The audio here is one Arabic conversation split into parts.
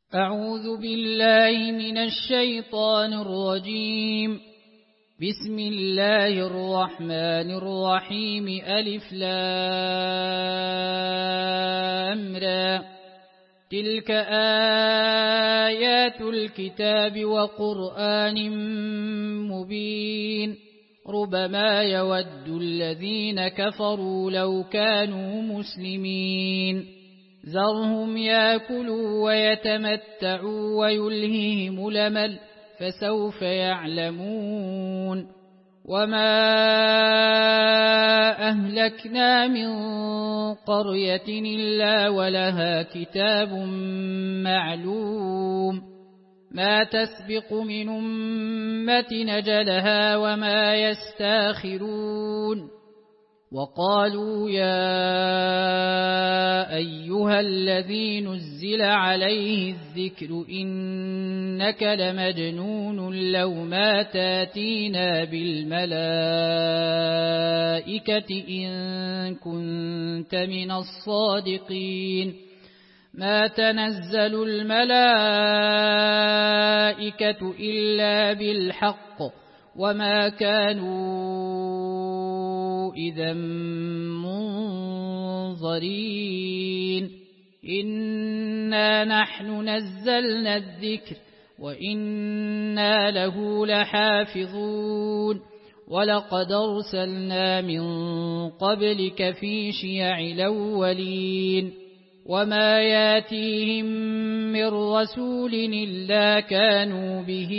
أعوذ بالله من الشيطان الرجيم. بسم الله الرحمن الرحيم. ألف لام را. تلك آيات الكتاب وقرآن مبين. ربما يود الذين كفروا لو كانوا مسلمين. ذرهم يأكلوا ويتمتعوا ويلههم الأمل فسوف يعلمون. وما أهلكنا من قرية إلا ولها كتاب معلوم ما تسبق من أمة أجلها وما يستاخرون. وقالوا يا أيها الذي نزل عليه الذكر إنك لمجنون لو ما تاتينا بالملائكة إن كنت من الصادقين. ما تنزل الملائكة إلا بالحق وما كانوا إذا منظرين. إنا نحن نزلنا الذكر وإنا له لحافظون. ولقد أرسلنا من قبلك في شيع الأولين وما ياتيهم من رسول إلا كانوا به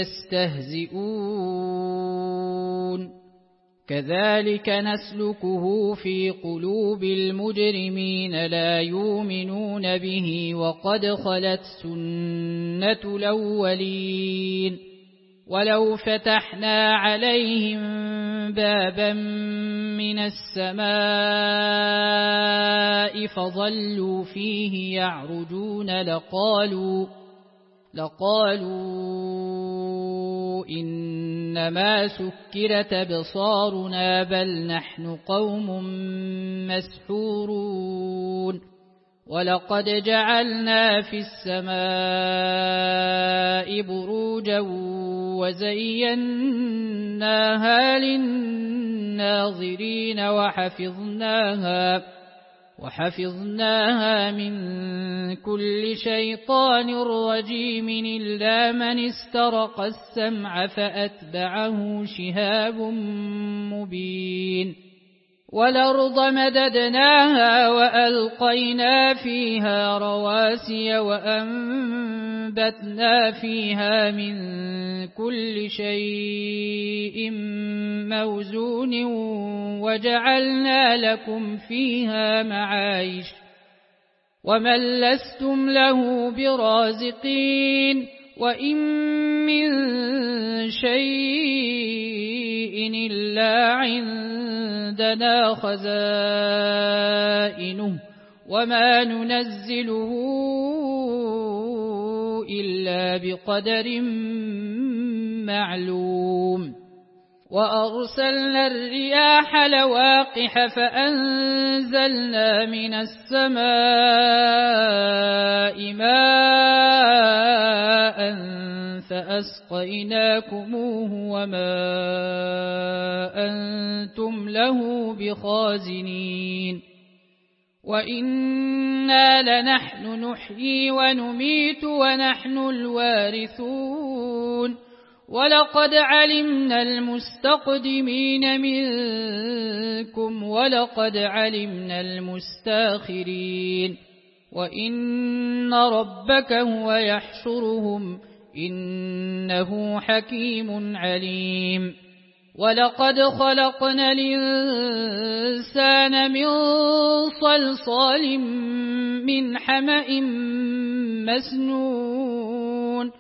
يستهزئون. كذلك نسلكه في قلوب المجرمين لا يؤمنون به وقد خلت سنة الأولين. ولو فتحنا عليهم بابا من السماء فظلوا فيه يعرجون لقالوا إنما سكرت أبصارنا بل نحن قوم مسحورون. ولقد جعلنا في السماء بروجا وزيناها للناظرين وحفظناها من كل شيطان رجيم إلا من استرق السمع فأتبعه شهاب مبين. والأرض مددناها وألقينا فيها رواسي وأنبتنا فيها من كل شيء موزون وجعلنا لكم فيها معايش ومن لستم له برازقين. وإن من شيء إلا عندنا خزائنه وما ننزله إلا بقدر معلوم. وأرسلنا الرياح لواقح فأنزلنا من السماء ماء فأسقيناكموه وما أنتم له بخازنين. وإنا لنحن نحيي ونميت ونحن الوارثون. ولقد علمنا المستقدمين منكم ولقد علمنا المستاخرين. وإن ربك هو يحشرهم إنه حكيم عليم. ولقد خلقنا الإنسان من صلصال من حمأ مسنون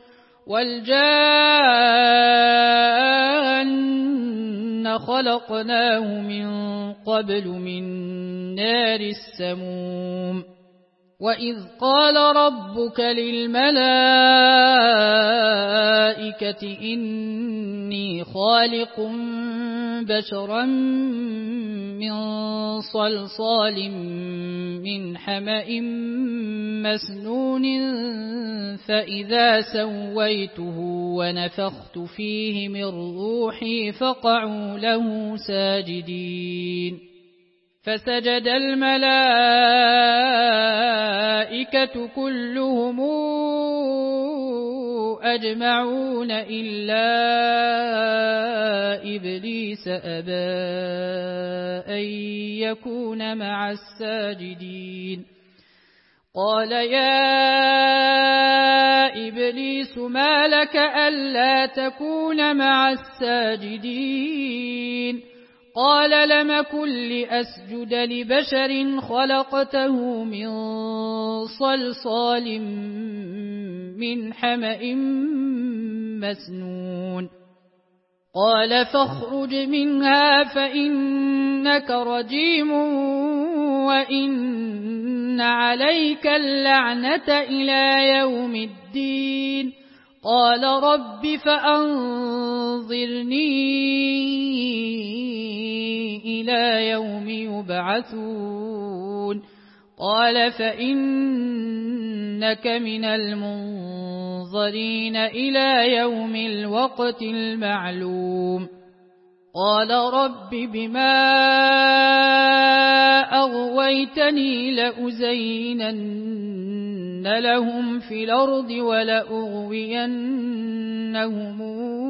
والجان خلقناه من قبل من نار السموم. وإذ قال ربك للملائكة إني خالق بشرا من صلصال من حمأ مسنون فإذا سويته ونفخت فيه من روحي فقعوا له ساجدين فسجد الملائكة كلهم أجمعون إلا إبليس أبى أن يكون مع الساجدين قال يا إبليس ما لك ألا تكون مع الساجدين قال لم أكن لأسجد لبشر خلقته من صلصال من حمأ مسنون قال فاخرج منها فإنك رجيم وإن عليك اللعنة إلى يوم الدين قال رب فأنظرني إلى يوم يبعثون قال فإنك من المنظرين إلى يوم الوقت المعلوم قال رب بما أغويتني لأزينن لهم في الأرض ولأغوينهم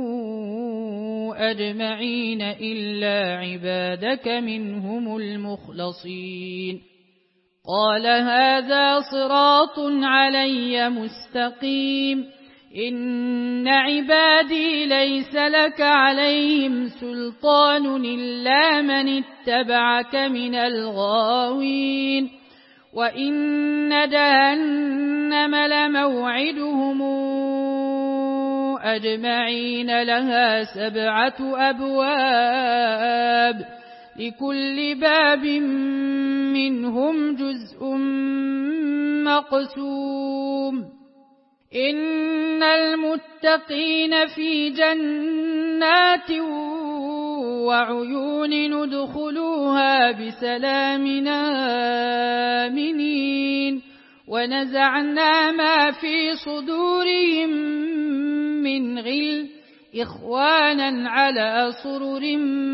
أجمعين إلا عبادك منهم المخلصين قال هذا صراط علي مستقيم إن عبادي ليس لك عليهم سلطان إلا من اتبعك من الغاوين وإن جهنم لموعدهم أجمعين لها 7 أبواب لكل باب منهم جزء مقسوم إن المتقين في جنات وعيون ندخلوها بسلام آمنين ونزعنا ما في صدورهم من غل إخوانا على سرر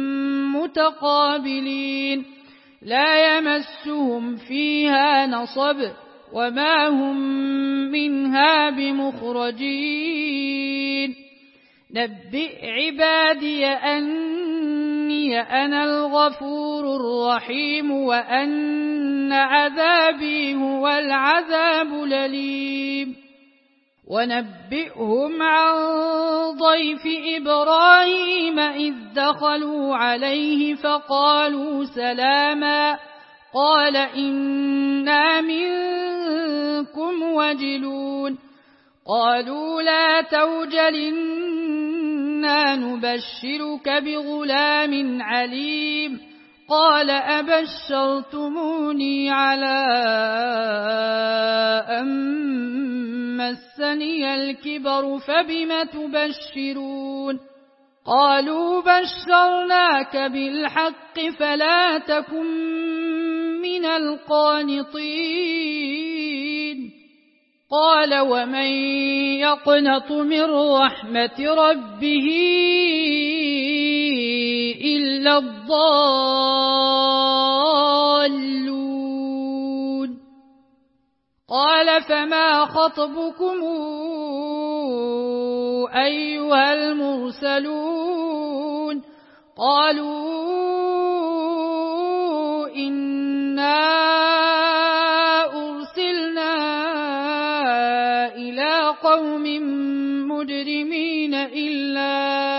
متقابلين لا يمسهم فيها نصب وما هم منها بمخرجين نبئ عبادي أني أنا الغفور الرحيم وأن عذابي هو العذاب الأليم ونبئهم عن ضيف إبراهيم إذ دخلوا عليه فقالوا سلاما قال إنا منكم وجلون قالوا لا توجل إنا نبشرك بغلام عليم قال أبشرتموني على أن مسني الكبر فبم تبشرون قالوا بشرناك بالحق فلا تكن من القانطين قال ومن يقنط من رحمة ربه إلا الضالون قال فما خطبكم أيها المرسلون قالوا إنا أرسلنا إلى قوم مجرمين إلا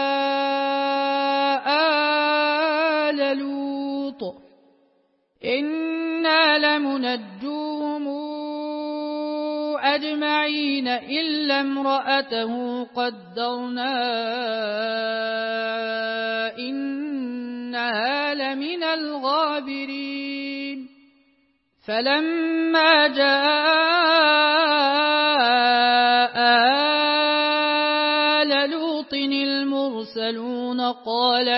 آل لوط إنا لمنجوهم أجمعين إلا امرأته قدرنا إنها لمن الغابرين فلما جاء آل لوط المرسلون قال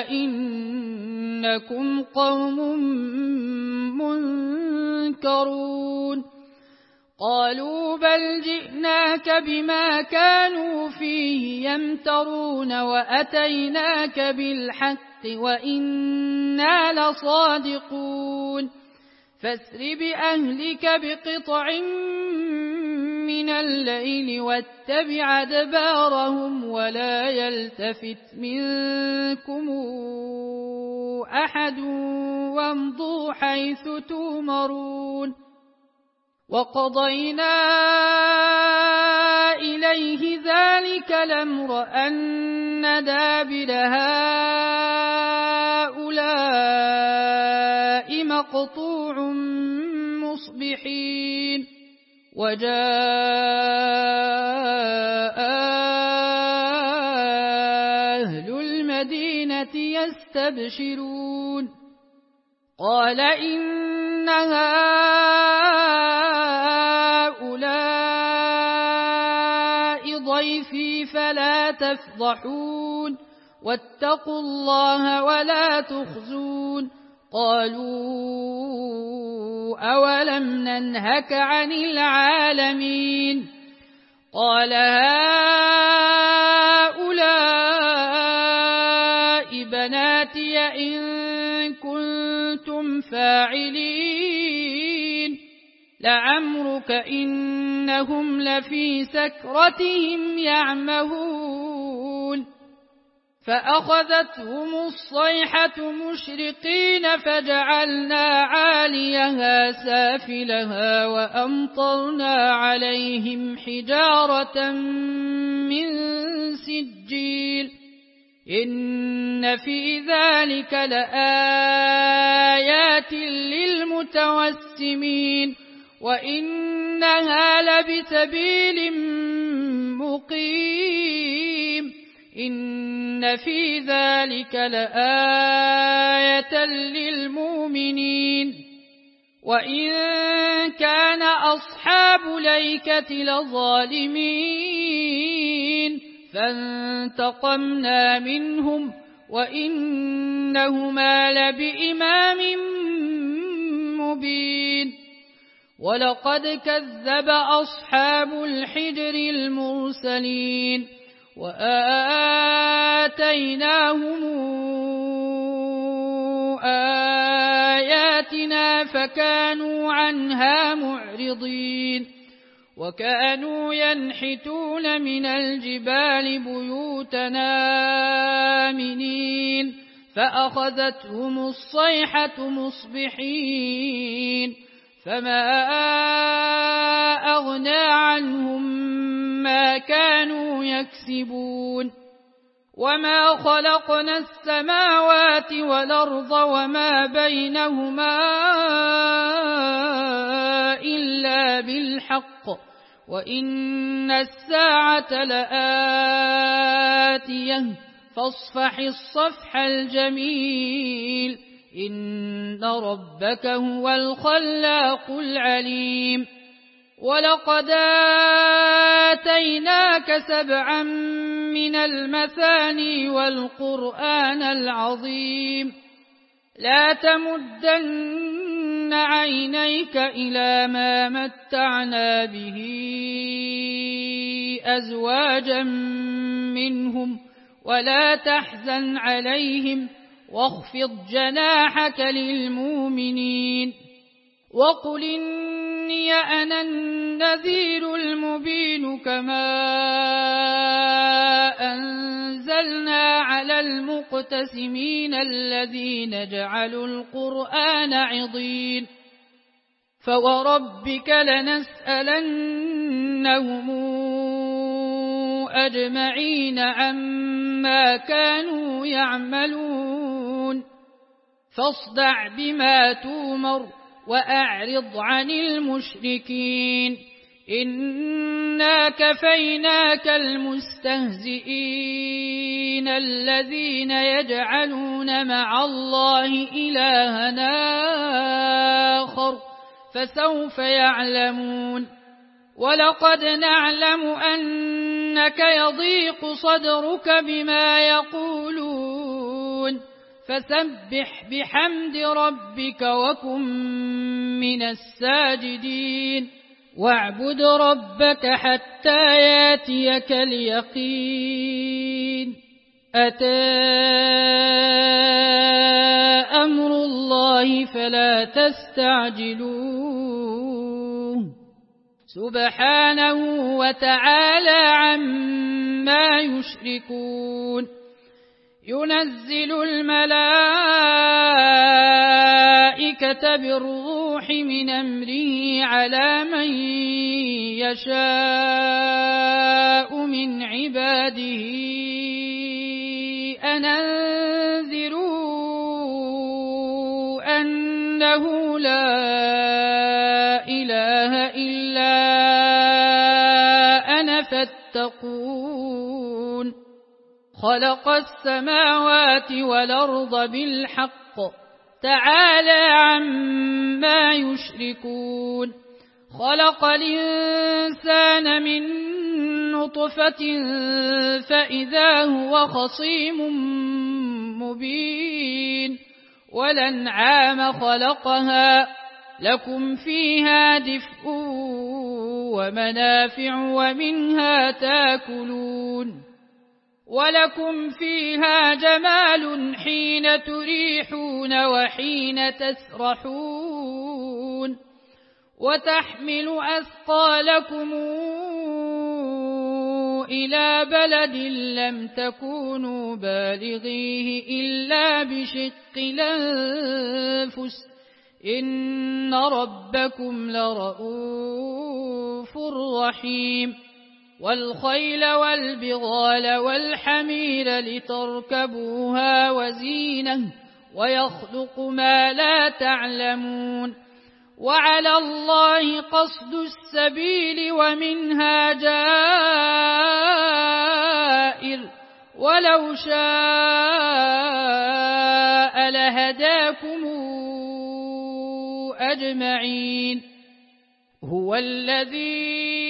إنكم قوم منكرون قالوا بل جئناك بما كانوا فيه يمترون وأتيناك بالحق وإنا لصادقون فاسر بأهلك بقطع من الليل واتبع أدبارهم ولا يلتفت منكم أحد وامضوا حيث تؤمرون وقضينا إليه ذلك الأمر أن دابر هؤلاء مقطوع مصبحين وجاء أهل المدينة يستبشرون قال إن هؤلاء ضيفي فلا تفضحون واتقوا الله ولا تخزون قالوا أولم ننهك عن العالمين قال هؤلاء بناتي إن كنتم فاعلين لعمرك إنهم لفي سكرتهم يعمهون فأخذتهم الصيحة مشرقين فجعلنا عاليها سافلها وأمطرنا عليهم حجارة من سجيل إن في ذلك لآيات للمتوسمين وإنها لبسبيل مقيم إن في ذلك لآية للمؤمنين وإن كان أصحاب الأيكة لظالمين فانتقمنا منهم وإنهما لبإمام مبين ولقد كذب أصحاب الحجر المرسلين وآتيناهم آياتنا فكانوا عنها معرضين وكانوا ينحتون من الجبال بيوتنا آمنين فأخذتهم الصيحة مصبحين فما أغنى عنهم ما كانوا يكسبون وما خلقنا السماوات والأرض وما بينهما إلا بالحق وإن الساعة لآتية فاصفح الصفح الجميل إن ربك هو الخلاق العليم ولقد آتيناك 7 من المثاني والقرآن العظيم لا تمدن عينيك إلى ما متعنا به أزواجا منهم ولا تحزن عليهم واخفض جناحك للمؤمنين وقل إني أنا النذير المبين كما أنزلنا على المقتسمين الذين جعلوا القرآن عضين فوربك لنسألنهم أجمعين عما كانوا يعملون فاصدع بما تؤمر وأعرض عن المشركين إنا كفيناك المستهزئين الذين يجعلون مع الله إلها آخر فسوف يعلمون ولقد نعلم أنك يضيق صدرك بما يقولون فسبح بحمد ربك وكن من الساجدين واعبد ربك حتى ياتيك اليقين أتى أمر الله فلا تستعجلوه سبحانه وتعالى عما يشركون ينزل الملائكة بالروح من أمره على من يشاء من عباده أن أنذروا أنه لا إله إلا أنا فاتقون خلق السماوات والأرض بالحق تعالى عما يشركون خلق الإنسان من نطفة فإذا هو خصيم مبين والأنعام خلقها لكم فيها دفء ومنافع ومنها تاكلون ولكم فيها جمال حين تريحون وحين تسرحون وتحمل أثقالكم إلى بلد لم تكونوا بالغيه إلا بشق الأنفس إن ربكم لرؤوف رحيم والخيل والبغال والحمير لتركبوها وزينة ويخلق ما لا تعلمون وعلى الله قصد السبيل ومنها جائر ولو شاء لهداكم أجمعين هو الذي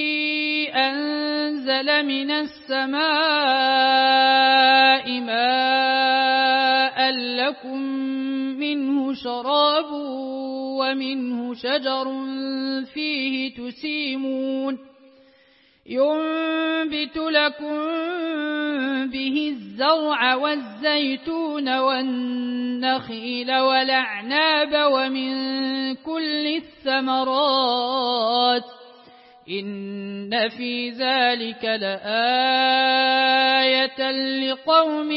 أنزل من السماء ماء لكم منه شراب ومنه شجر فيه تسيمون ينبت لكم به الزرع والزيتون والنخيل والأعناب ومن كل الثمرات إن في ذلك لآية لقوم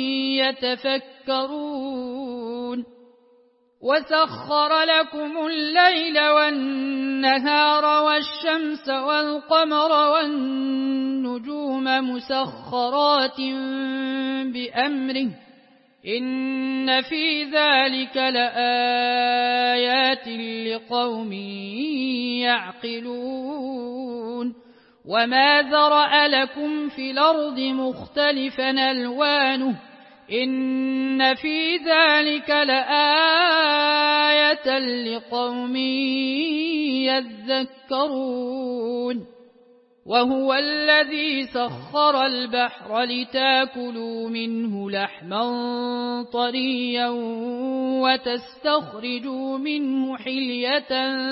يتفكرون وسخر لكم الليل والنهار والشمس والقمر والنجوم مسخرات بأمره إن في ذلك لآيات لقوم يعقلون وما ذرأ لكم في الأرض مختلفا ألوانه إن في ذلك لآية لقوم يذكرون وهو الذي سخر البحر لتاكلوا منه لحما طريا وتستخرجوا منه حلية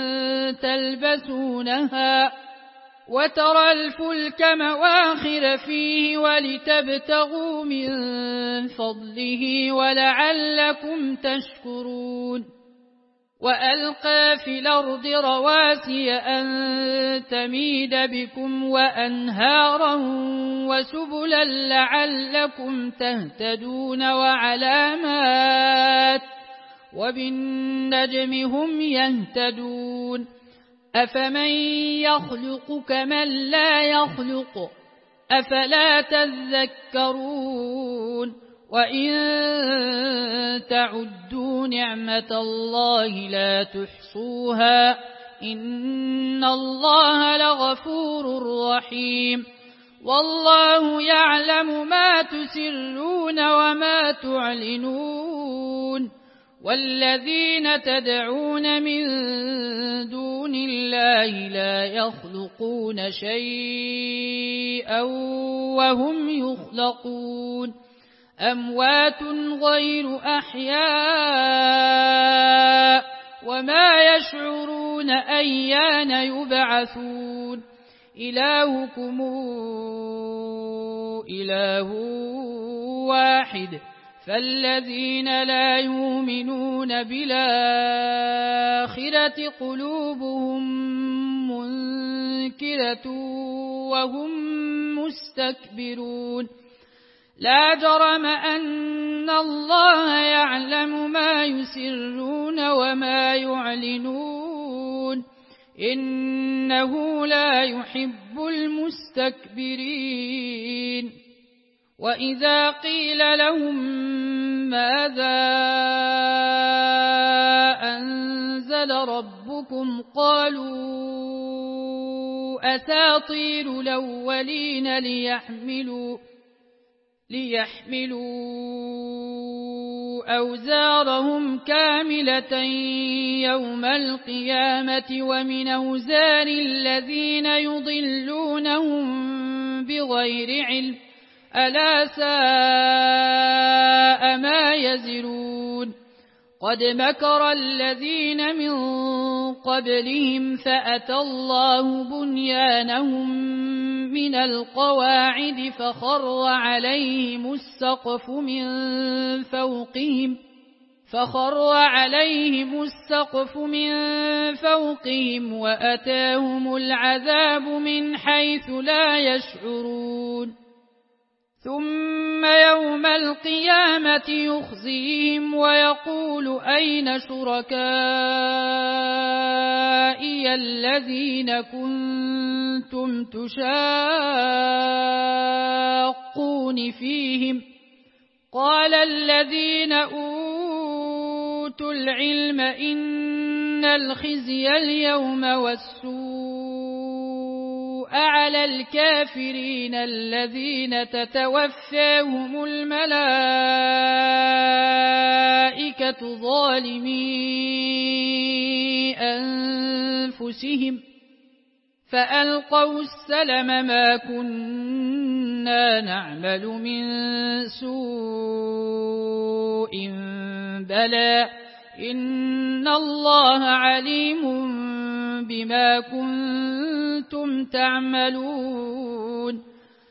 تلبسونها وترى الفلك مواخر فيه ولتبتغوا من فضله ولعلكم تشكرون وألقى في الأرض رواسي أن تميد بكم وأنهارا وسبلا لعلكم تهتدون وعلامات وبالنجم هم يهتدون أفمن يخلق كمن لا يخلق أفلا تذكرون وإن تعدوا نعمة الله لا تحصوها إن الله لغفور رحيم والله يعلم ما تسرون وما تعلنون والذين تدعون من دون الله لا يخلقون شيئا وهم يخلقون أموات غير أحياء وما يشعرون أيان يبعثون إلهكم إله واحد فالذين لا يؤمنون بالآخرة قلوبهم منكرة وهم مستكبرون لا جرم أن الله يعلم ما يسرون وما يعلنون إنه لا يحب المستكبرين وإذا قيل لهم ماذا أنزل ربكم قالوا أساطير الأولين ليحملوا أوزارهم كاملة يوم القيامة ومن أوزار الذين يضلونهم بغير علم ألا ساء ما يزرون قد مكر الذين من قبلهم فأتى الله بنيانهم من القواعد فخر عليهم السقف من فوقهم وأتاهم العذاب من حيث لا يشعرون ثم يوم القيامة يخزيهم ويقول أين شركائي الذين كنتم تشاقون فيهم قال الذين أوتوا العلم إن الخزي اليوم والسوء على الكافرين الذين تتوفاهم الملائكة ظالمي أنفسهم فألقوا السلم ما كنا نعمل من سوء بلى إن الله عليم بما كنتم تعملون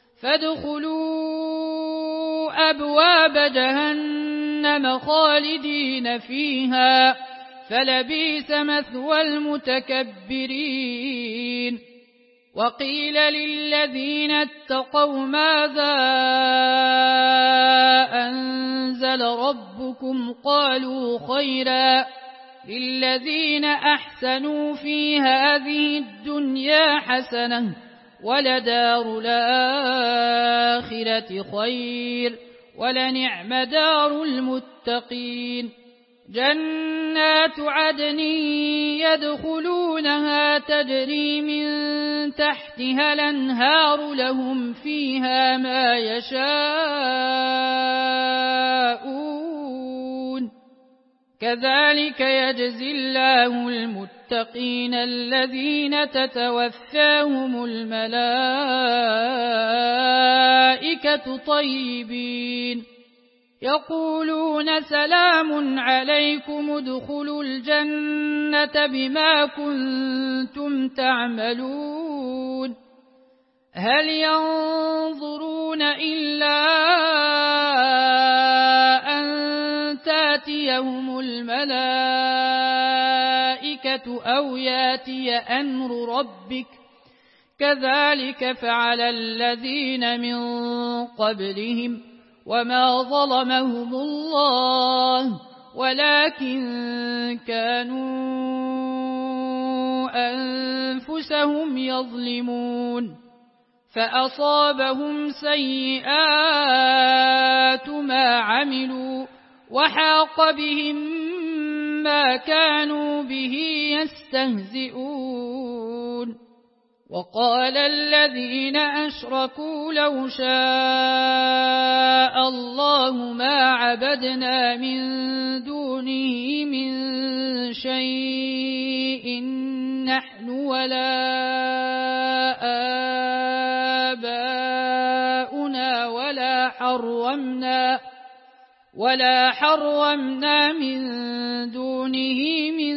فادخلوا أبواب جهنم خالدين فيها فلبئس مثوى المتكبرين وقيل للذين اتقوا ماذا أنزل ربكم قالوا خيرا للذين أحسنوا في هذه الدنيا حسنة ولدار الآخرة خير ولنعم دار المتقين جنات عدن يدخلونها تجري من تحتها الأنهار لهم فيها ما يشاءون كذلك يجزي الله المتقين الذين تتوفاهم الملائكة طيبين يقولون سلام عليكم ادخلوا الجنة بما كنتم تعملون هل ينظرون إلا أن تاتيهم الملائكة أو ياتي أمر ربك كذلك فعل الذين من قبلهم وما ظلمهم الله ولكن كانوا أنفسهم يظلمون فأصابهم سيئات ما عملوا وحاق بهم ما كانوا به يستهزئون وقال الذين أشركوا لو شاء الله ما عبدنا من دونه من شيء نحن ولا آباؤنا ولا حرمنا من دونه من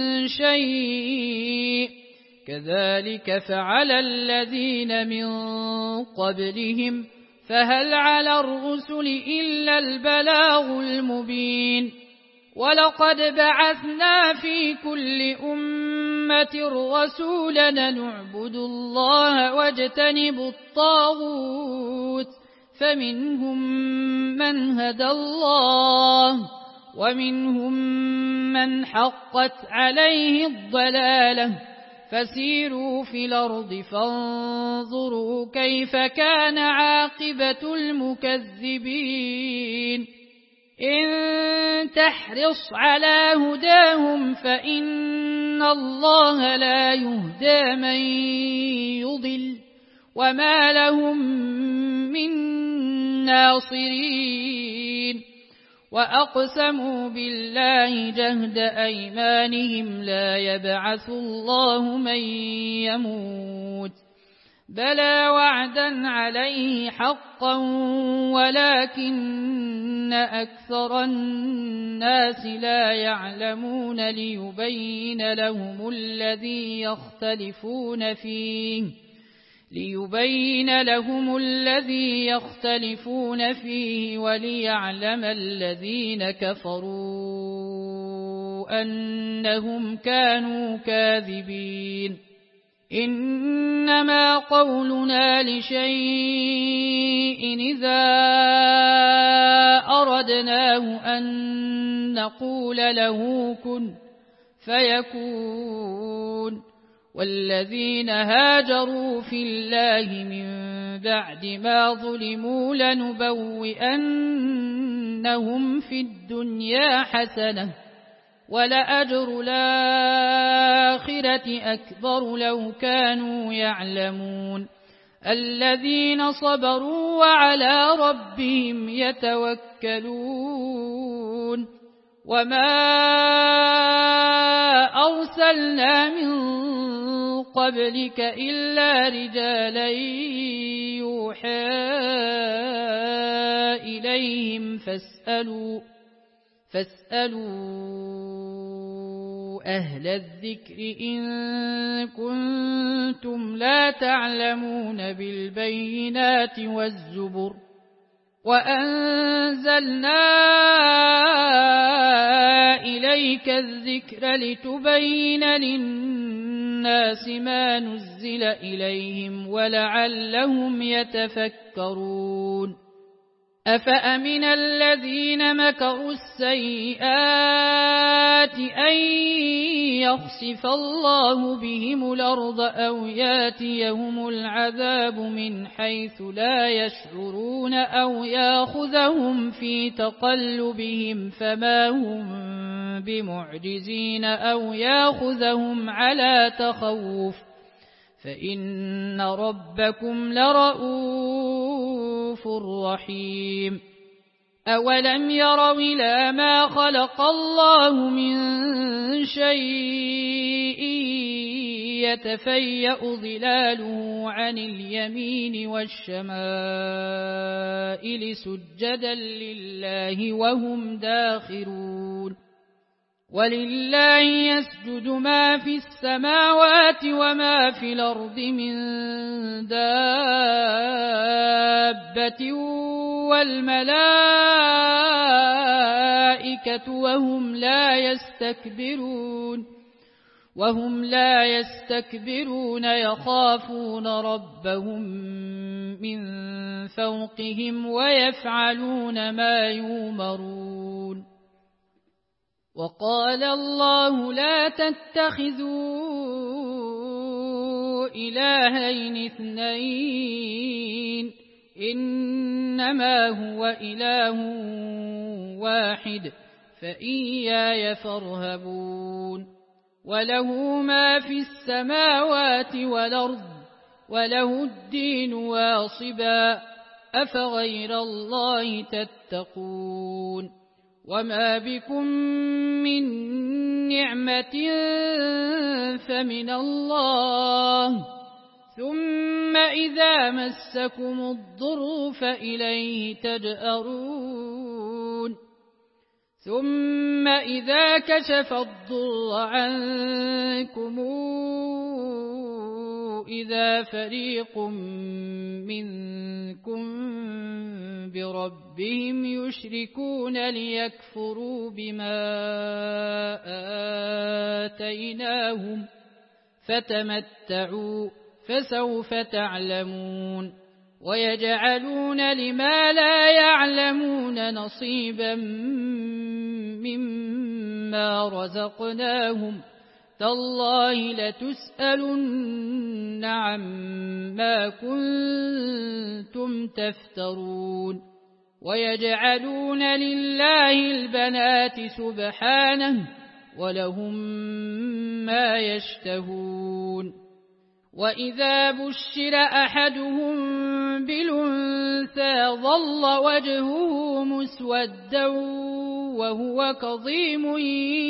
شيء كذلك فعل الذين من قبلهم فهل على الرسل إلا البلاغ المبين ولقد بعثنا في كل أمة رسولا نعبد الله واجتنب الطاغوت فمنهم من هدى الله ومنهم من حقت عليه الضلالة فسيروا في الأرض فانظروا كيف كان عاقبة المكذبين إن تحرص على هداهم فإن الله لا يهدى من يضل وما لهم من ناصرين وأقسموا بالله جهد أيمانهم لا يبعث الله من يموت بلى وعدا عليه حقا ولكن أكثر الناس لا يعلمون ليبين لهم الذي يختلفون فيه وليعلم الذين كفروا أنهم كانوا كاذبين إنما قولنا لشيء إذا أردناه أن نقول له كن فيكون والذين هاجروا في الله من بعد ما ظلموا لنبوئنهم في الدنيا حسنة ولأجر الآخرة أكبر لو كانوا يعلمون الذين صبروا وعلى ربهم يتوكلون وما أرسلنا من قبلك إلا رجالا يوحى إليهم فاسألوا أهل الذكر إن كنتم لا تعلمون بالبينات والزبر وأنزلنا إليك الذكر لتبين للناس ما نزل إليهم ولعلهم يتفكرون أفأمن الذين مكروا السيئات أن يخسف الله بهم الأرض أو ياتيهم العذاب من حيث لا يشعرون أو ياخذهم في تقلبهم فما هم بمعجزين أو ياخذهم على تخوف فإن ربكم لرؤوف رحيم أولم يروا إلى ما خلق الله من شيء يتفيأ ظلاله عن اليمين والشمائل سجدا لله وهم داخرون ولله يسجد ما في السماوات وما في الأرض من دابة والملائكة وهم لا يستكبرون يخافون ربهم من فوقهم ويفعلون ما يؤمرون وقال الله لا تتخذوا إلهين اثنين إنما هو إله واحد فإياي فارهبون وله ما في السماوات والأرض وله الدين واصبا أفغير الله تتقون وما بكم من نعمة فمن الله ثم إذا مسكم الضر فإليه تجأرون ثم إذا كشف الضر عنكم إذا فريق منكم بربهم يشركون ليكفروا بما آتيناهم فتمتعوا فسوف تعلمون ويجعلون لما لا يعلمون نصيبا مما رزقناهم تالله لتسألن عما كنتم تفترون ويجعلون لله البنات سبحانه ولهم ما يشتهون وإذا بشر أحدهم بالأنثى ظل وجهه مسودا وهو كظيم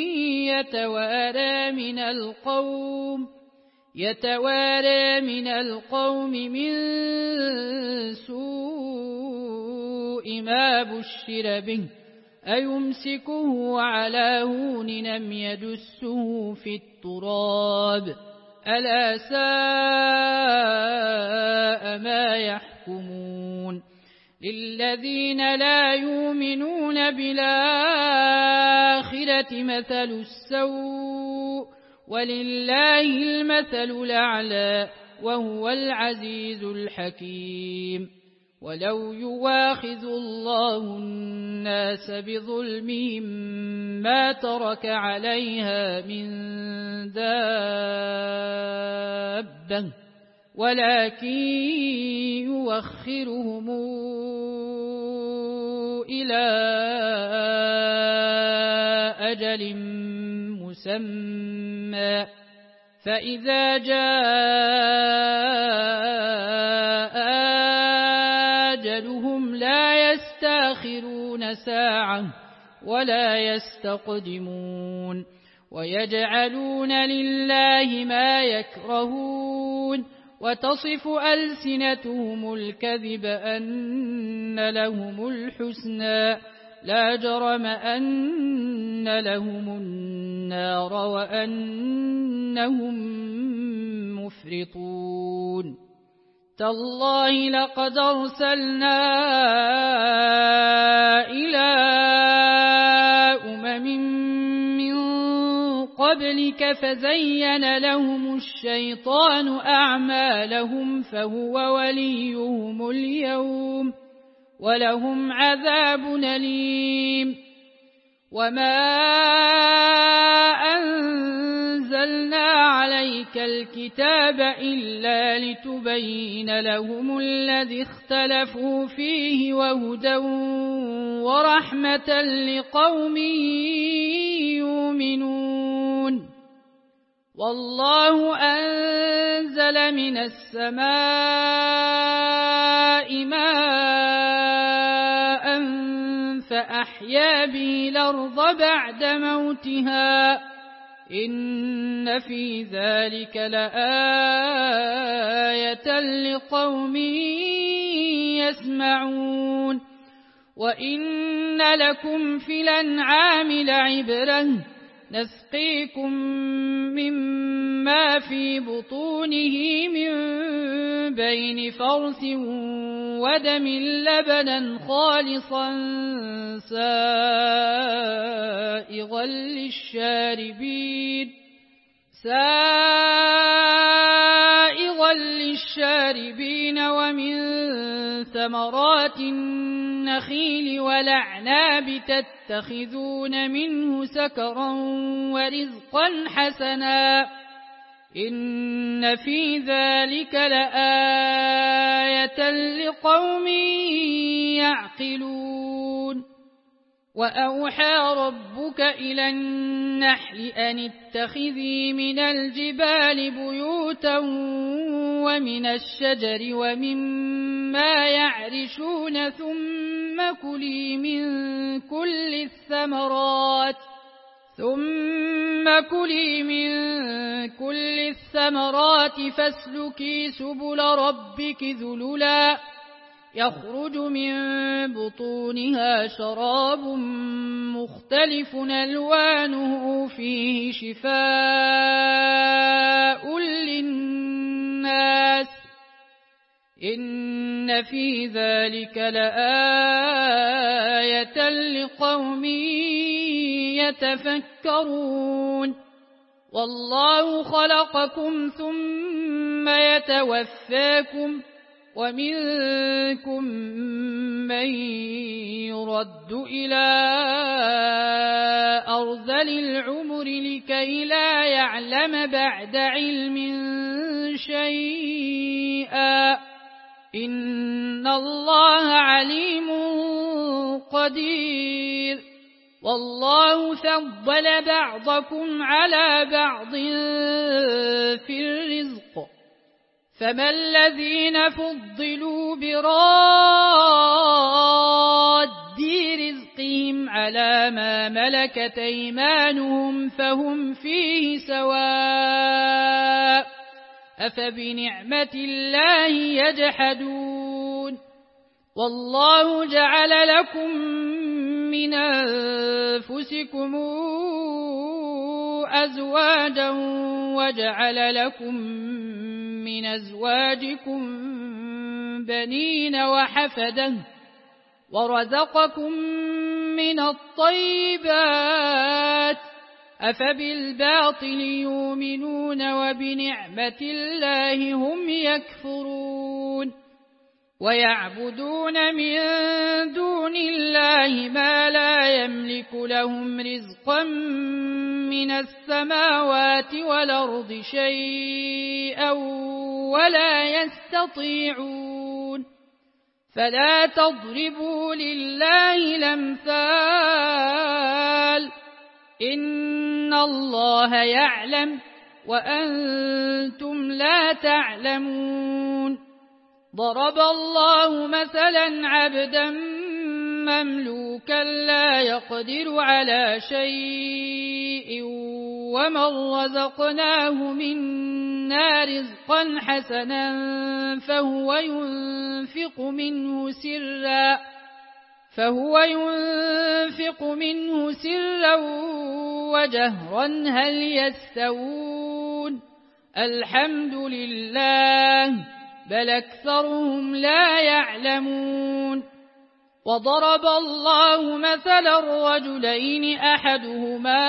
يتوارى من القوم من سوء ما بشر به أيمسكه على هون أم يدسه في التراب ألا ساء ما يحكمون للذين لا يؤمنون بالآخرة مثل السوء ولله المثل الأعلى وهو العزيز الحكيم ولو يواخذ الله الناس بظلمهم ما ترك عليها من دابة ولكن يوخرهم إلى أجل مسمى فإذا جاء أجلهم لا يستأخرون ساعة ولا يستقدمون ويجعلون لله ما يكرهون وتصف ألسنتهم الكذب أن لهم الحسنى لا جرم أن لهم النار وأنهم مفرطون تالله لقد أرسلنا إلى من قبلك فزين لهم الشيطان أعمالهم فهو وليهم اليوم ولهم عذاب أليم وما أنزلنا عليك الكتاب إلا لتبين لهم الذي اختلفوا فيه وهدى ورحمة لقوم يؤمنون والله أنزل من السماء ماء فأحيا به الأرض بعد موتها إن في ذلك لآية لقوم يسمعون وإن لكم في الأنعام لعبرة نسقيكم مما في بطونه من بين فرث ودم لبنا خالصا سائغا للشاربين ومن ثمرات النخيل والأعناب تتخذون منه سكرا ورزقا حسنا إن في ذلك لآية لقوم يعقلون وأوحى ربك إلى النحل أن اتخذي من الجبال بيوتا ومن الشجر ومما يعرشون ثم كلي من كل الثمرات فاسلكي سبل ربك ذللا يخرج من بطونها شراب مختلف ألوانه فيه شفاء للناس إن في ذلك لآية لقوم يتفكرون والله خلقكم ثم يتوفاكم ومنكم من يرد إلى أرذل العمر لكي لا يعلم بعد علم شيئا إن الله عليم قدير والله فضل بعضكم على بعض في الرزق فما الذين فضلوا براد رزقهم على ما ملكت أيمانهم فهم فيه سواء أفبنعمة الله يجحدون والله جعل لكم من أنفسكم أزواجا وجعل لكم من أزواجكم بنين وحفدة ورزقكم من الطيبات أفبالباطل يؤمنون وبنعمة الله هم يكفرون ويعبدون من دون الله ما لا يملك لهم رزقا من السماوات والأرض شيئا ولا يستطيعون فلا تضربوا لله الأمثال إن الله يعلم وأنتم لا تعلمون ضرب الله مثلا عبدا مملوكا لا يقدر على شيء ومن رزقناه منا رزقا حسنا فهو ينفق منه سرا وجهرا هل يستوون الحمد لله بل أكثرهم لا يعلمون وضرب الله مثلا رجلين أحدهما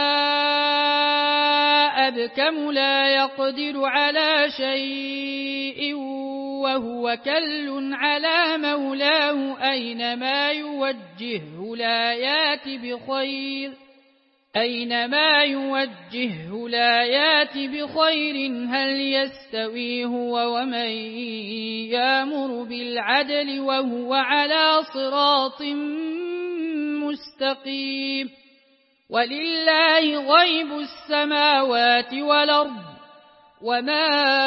أبكم لا يقدر على شيء وهو كل على مولاه أينما يوجهه لا يات بخير هل يستوي هو ومن يأمر بالعدل وهو على صراط مستقيم ولله غيب السماوات والأرض وما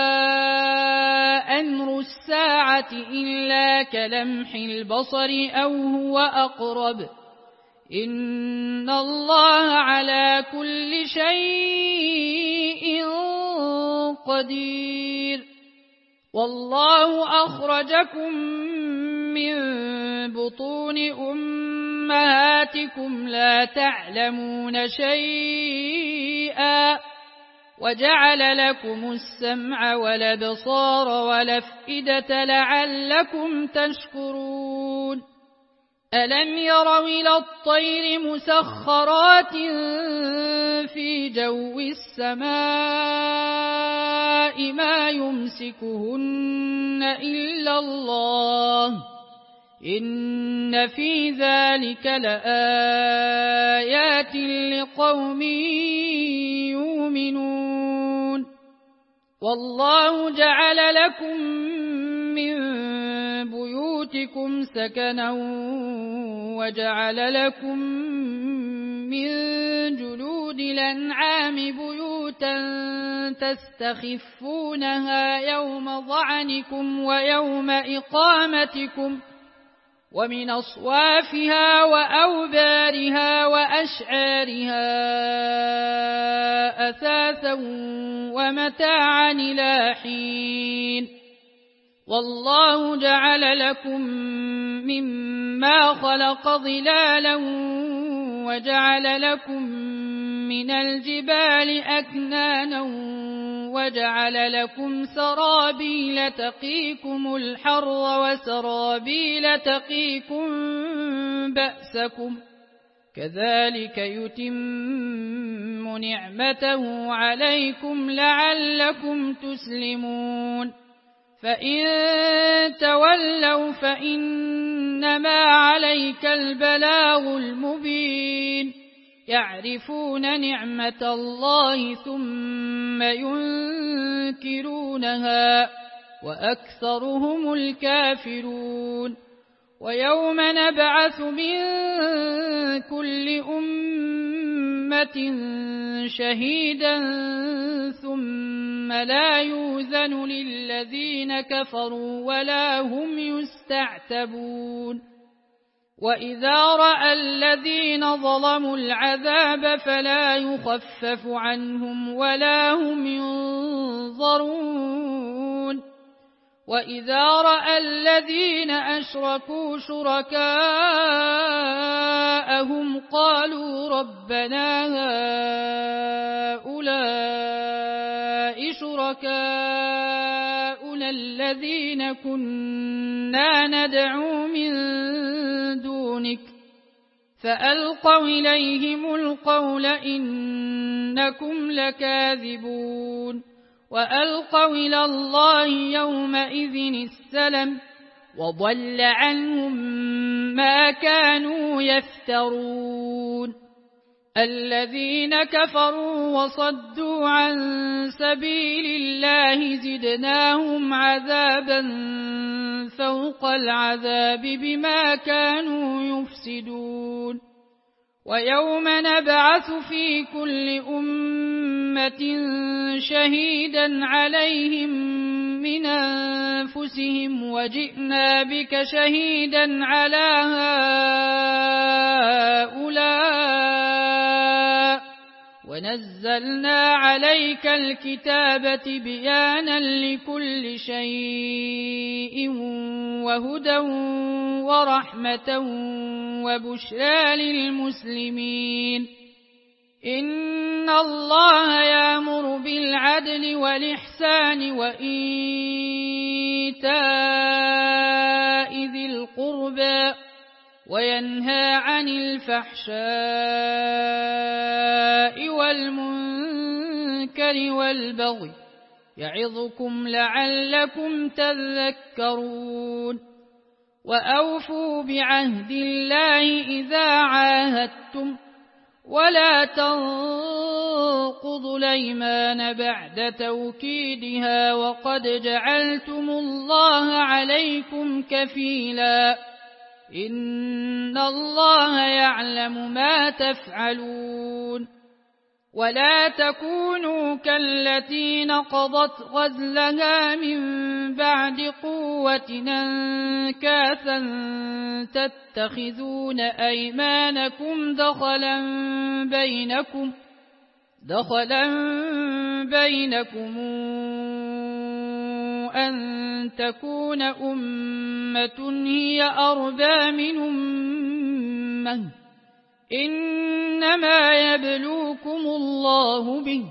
أمر الساعة إلا كلمح البصر أو هو أقرب إن الله على كل شيء قدير والله أخرجكم من بطون أمهاتكم لا تعلمون شيئا وجعل لكم السمع والأبصار والأفئدة لعلكم تشكرون ألم يروا إلى الطير مسخرات في جو السماء ما يمسكهن إلا الله إن في ذلك لآيات لقوم يؤمنون والله جعل لكم من بيوتكم سكنا وجعل لكم من جلود الأنعام بيوتا تستخفونها يوم ضعنكم ويوم إقامتكم ومن أصوافها وأوبارها وأشعارها أثاثا ومتاعا إلى حين والله جعل لكم مما خلق ظلالا وجعل لكم من الجبال أكنانا وجعل لكم سرابيل تقيكم الحر وسرابيل تقيكم بأسكم كذلك يتم نعمته عليكم لعلكم تسلمون فإن تولوا فإنما عليك البلاغ المبين يعرفون نعمة الله ثم ينكرونها وأكثرهم الكافرون ويوم نبعث من كل أمة شهيدا ثم لا يؤذن للذين كفروا ولا هم يستعتبون وإذا رأى الذين ظلموا العذاب فلا يخفف عنهم ولا هم ينظرون وإذا رأى الذين أشركوا شركاءهم قالوا ربنا هؤلاء شركاؤنا الذين كنا ندعو من دونك فألقوا إليهم القول إنكم لكاذبون وألقوا إلى الله يومئذ السلم وضل عنهم ما كانوا يفترون الذين كفروا وصدوا عن سبيل الله زدناهم عذابا فوق العذاب بما كانوا يفسدون ويوم نبعث في كل أمة شهيدا عليهم من أنفسهم وجئنا بك شهيدا على هؤلاء ونزلنا عليك الكتاب بيانا لكل شيء وهدى ورحمة وبشرى للمسلمين إن الله يأمر بالعدل والإحسان وإيتاء ذي القربى وينهى عن الفحشاء والمنكر والبغي يعظكم لعلكم تذكرون وأوفوا بعهد الله إذا عاهدتم ولا تنقضوا الأيمان بعد توكيدها وقد جعلتم الله عليكم كفيلا إن الله يعلم ما تفعلون ولا تكونوا كالتي نقضت غزلها من بعد قوة أنكاثا تتخذون أيمانكم دخلا بينكم أن تكون أمة هي أربى من أمة إنما يبلوكم الله به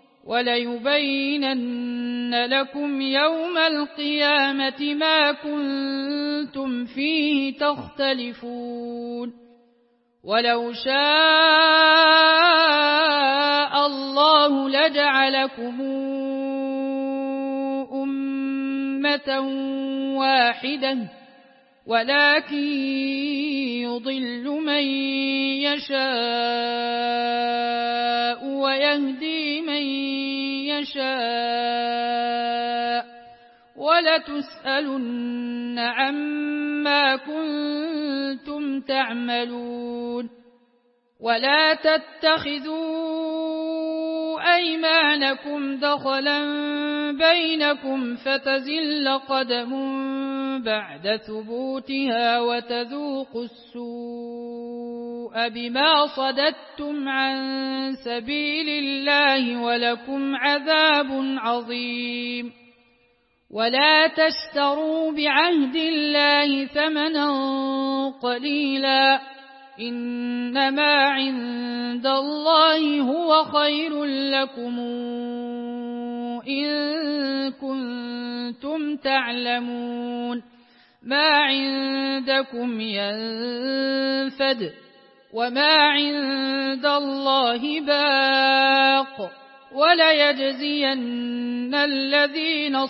وليبينن لكم يوم القيامة ما كنتم فيه تختلفون ولو شاء الله لجعلكم أمة واحدة ولكن يضل من يشاء ويهدي من يشاء ولتسألن عما كنتم تعملون ولا تتخذوا أيمانكم دخلا بينكم فتزل قدم بعد ثبوتها وتذوقوا السوء بما صددتم عن سبيل الله ولكم عذاب عظيم ولا تشتروا بعهد الله ثمنا قليلا إنما عند الله هو خير لكم إن كنتم تعلمون ما عندكم ينفد وما عند الله باق وليجزين الذين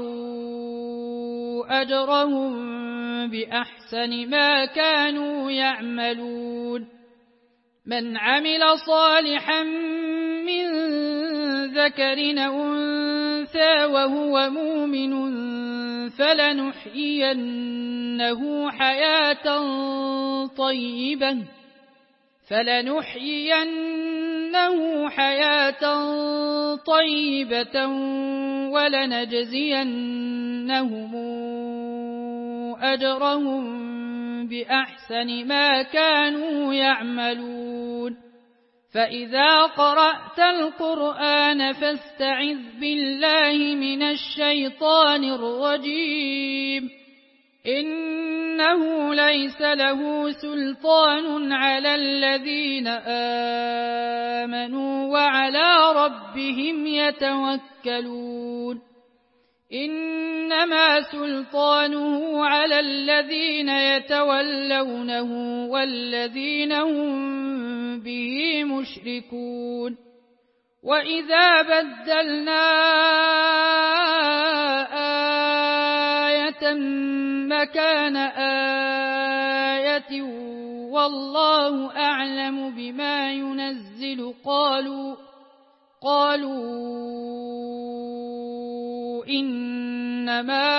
صبروا أجرهم بأحسن ما كانوا يعملون من عمل صالحا من ذكر أو أنثى وهو مؤمن فلنحيينه حياة طيبة ولنجزينهم أجرهم بأحسن ما كانوا يعملون فإذا قرأت القرآن فاستعذ بالله من الشيطان الرجيم إنه ليس له سلطان على الذين آمنوا وعلى ربهم يتوكلون إنما سلطانه على الذين يتولونه والذين هم به مشركون وإذا بدلنا آية مكان آية والله أعلم بما ينزل قالوا إنما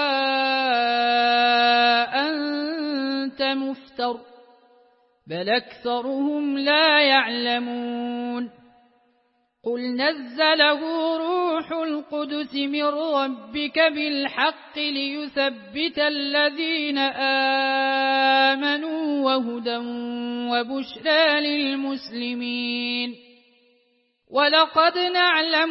أنت مفتر بل أكثرهم لا يعلمون قل نزله روح القدس من ربك بالحق ليثبت الذين آمنوا وهدى وبشرى للمسلمين ولقد نعلم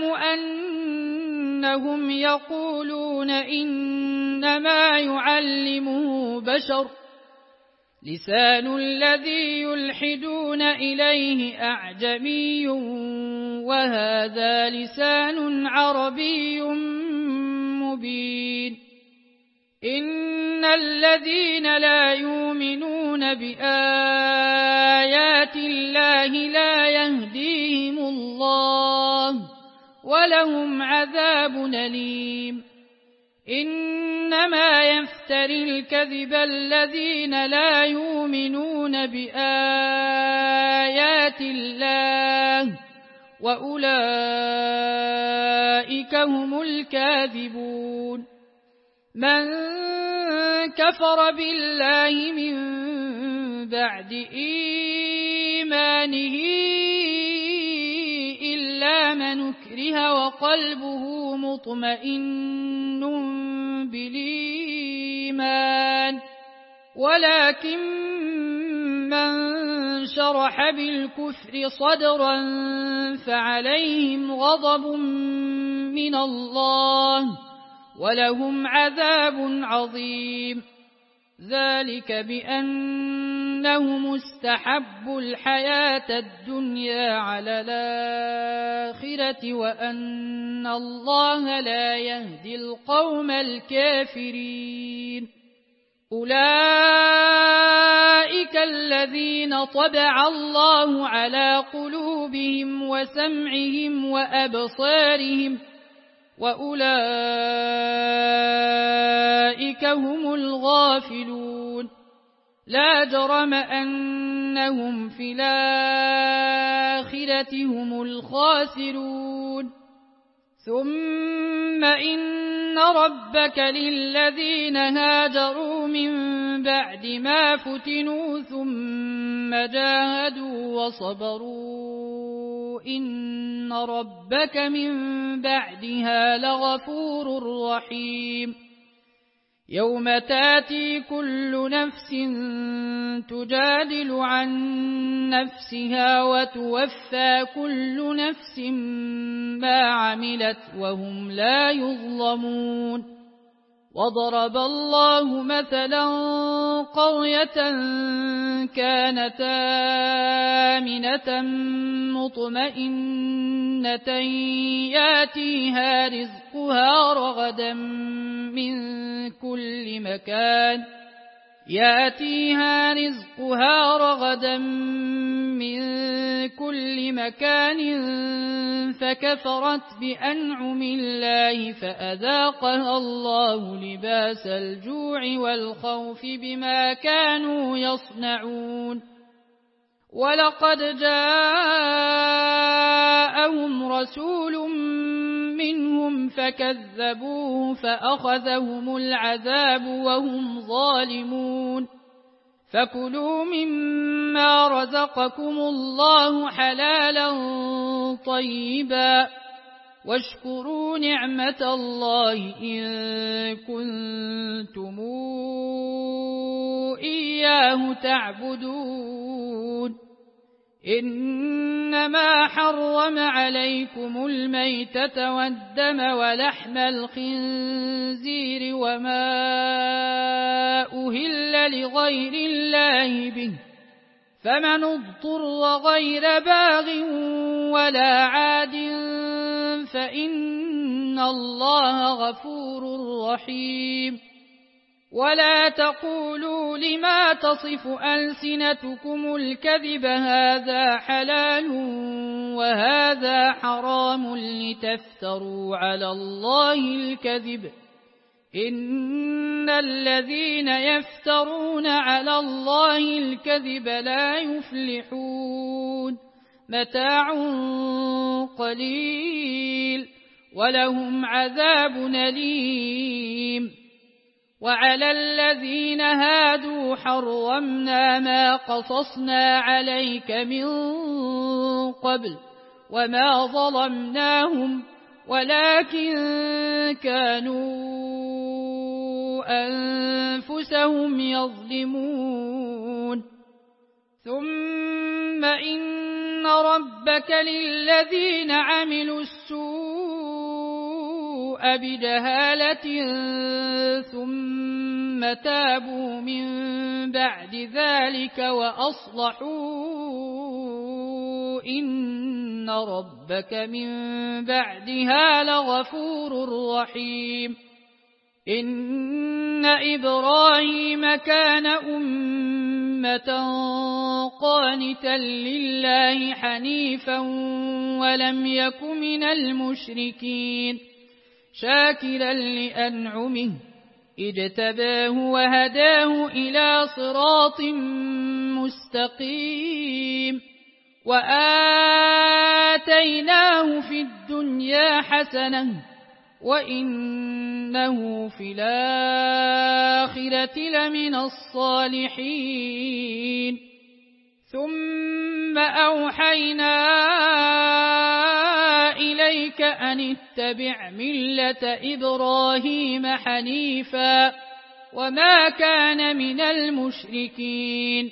أنهم يقولون إنما يعلمه بشر لسان الذي يلحدون إليه أعجمي وهذا لسان عربي مبين إن الذين لا يؤمنون بآيات الله لا يهديهم الله ولهم عذاب أليم إنما يفتري الكذب الذين لا يؤمنون بآيات الله وأولئك هم الكاذبون من كفر بالله من بعد إيمانه إلا من أكره وقلبه مطمئن بالإيمان ولكن من شرح بالكفر صدرا فعليهم غضب من الله ولهم عذاب عظيم ذلك بأنهم استحبوا الحياة الدنيا على الآخرة وأن الله لا يهدي القوم الكافرين أولئك الذين طبع الله على قلوبهم وسمعهم وأبصارهم وأولئك هم الغافلون لا جرم أنهم في الآخرة هم الخاسرون ثم إن ربك للذين هاجروا من بعد ما فتنوا ثم جاهدوا وصبروا إن ربك من بعدها لغفور رحيم يوم تاتي كل نفس تجادل عن نفسها وتوفى كل نفس ما عملت وهم لا يظلمون وضرب الله مثلا قرية كانت آمنة مطمئنة ياتيها رزقها رغدا من كل مكان فكفرت بأنعم الله فأذاقها الله لباس الجوع والخوف بما كانوا يصنعون ولقد جاءهم رسول منهم فكذبوه فأخذهم العذاب وهم ظالمون فكلوا مما رزقكم الله حلالا طيبا واشكروا نعمة الله إن كنتم إياه تعبدون إنما حرم عليكم الميتة والدم ولحم الخنزير وما أهل لغير الله به فمن اضطر غير باغ ولا عاد فإن الله غفور رحيم ولا تقولوا لما تصف ألسنتكم الكذب هذا حلال وهذا حرام لتفتروا على الله الكذب إن الذين يفترون على الله الكذب لا يفلحون متاع قليل ولهم عذاب أليم وعلى الذين هادوا حرمنا ما قصصنا عليك من قبل وما ظلمناهم ولكن كانوا أنفسهم يظلمون ثم إن ربك للذين عملوا السوء بجهالة ثم تابوا من بعد ذلك وأصلحوا إن ربك من بعدها لغفور رحيم إن إبراهيم كان أمة قانتا لله حنيفا ولم يك من المشركين شاكرا لأنعمه اجتباه وهداه إلى صراط مستقيم وآتيناه في الدنيا حسنة وإنه في الآخرة لمن الصالحين ثم أوحينا إليك أن اتبع ملة إبراهيم حنيفا وما كان من المشركين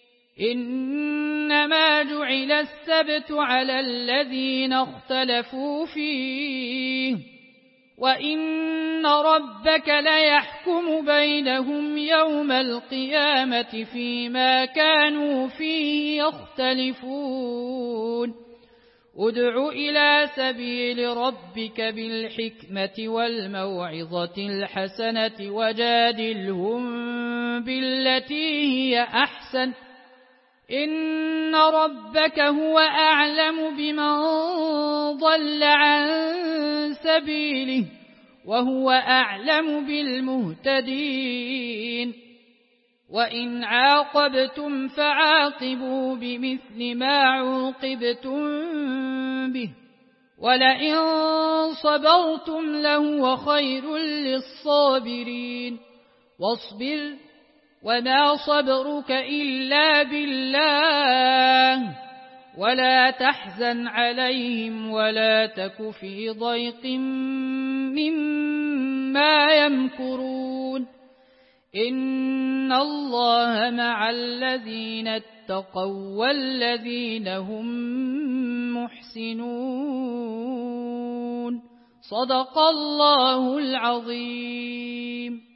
إنما جعل السبت على الذين اختلفوا فيه وإن ربك ليحكم بينهم يوم القيامة فيما كانوا فيه يختلفون ادع إلى سبيل ربك بالحكمة والموعظة الحسنة وجادلهم بالتي هي أحسن إن ربك هو أعلم بمن ضل عن سبيله وهو أعلم بالمهتدين وإن عاقبتم فعاقبوا بمثل ما عوقبتم به ولئن صبرتم لهو خير للصابرين واصبر وما صبرك إلا بالله ولا تحزن عليهم ولا تك في ضيق مما يمكرون إن الله مع الذين اتقوا والذين هم محسنون صدق الله العظيم.